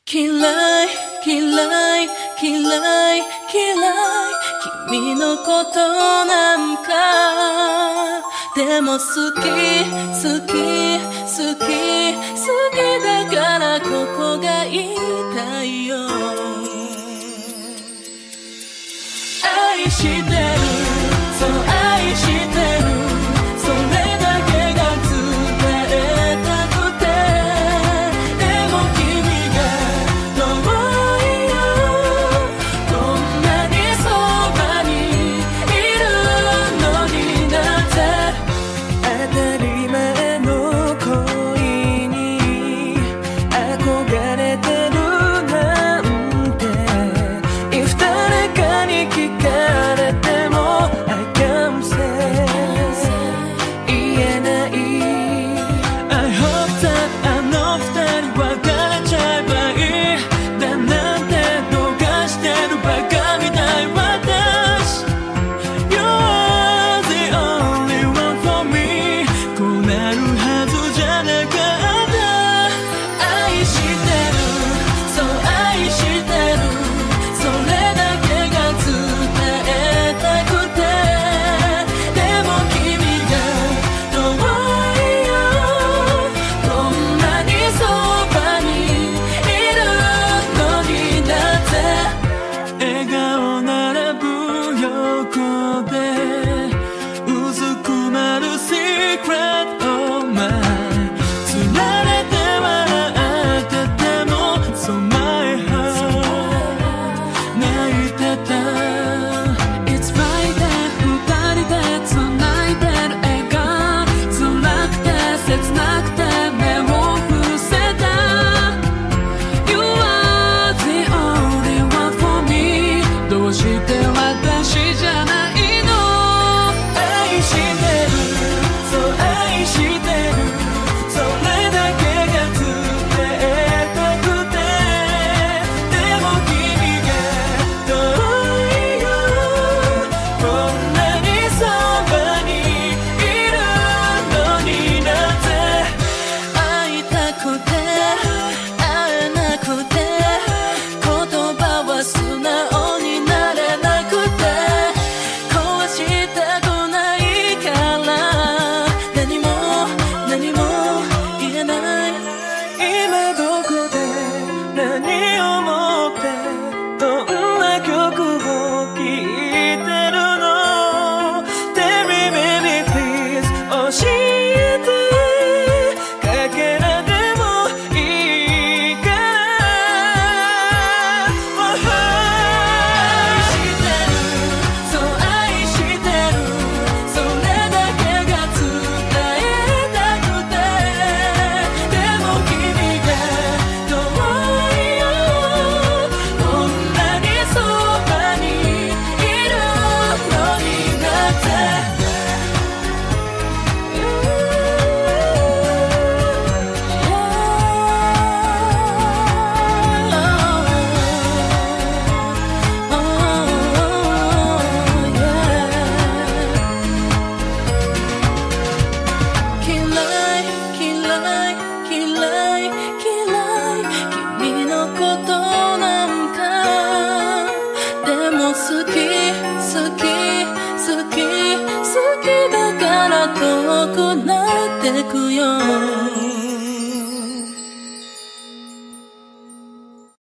嫌い嫌い嫌い嫌い君のことなんかでも好き好き好き好きだからここが言いたいよ愛してるそう愛してるそれだけが伝えたくてでも君が遠いよこんなにそばにいるのになぜ当たり前の恋に憧れてるなんて If 誰かに聞かれても I can't say 言えない I hope that あの二人別れちゃえばいいだなんて逃してるバカみたい私 You are the only one for me こうなるはずじゃなかった愛してるそう愛してるそれだけが伝えたくてでも君が遠いよこんなにそばにいるのになぜ笑顔並ぶ横でうずくまる Secret of mine つられて笑ってても So my heart 泣いてた It's right there 二人で繋いでる笑顔辛くて切なくて目を伏せた You are the only one for me どうして私じゃないの愛してるそう愛してるそれだけが伝えたくてでも君が遠いよこんなにそばにいるのになぜ会いたくて会えなくて言葉は素直になれなくて壊したくないから何も何も言えない今どこで何を思ってどんな曲を聴いてるの Tell me baby please 教えてかけらでもいいから愛してるそう愛してるそれだけが伝えたくてでも君が遠いよこんなにそばにいるのになぜ嫌い嫌い嫌い嫌い君のことなんかでも好き好き好き好きだから遠くなってくよ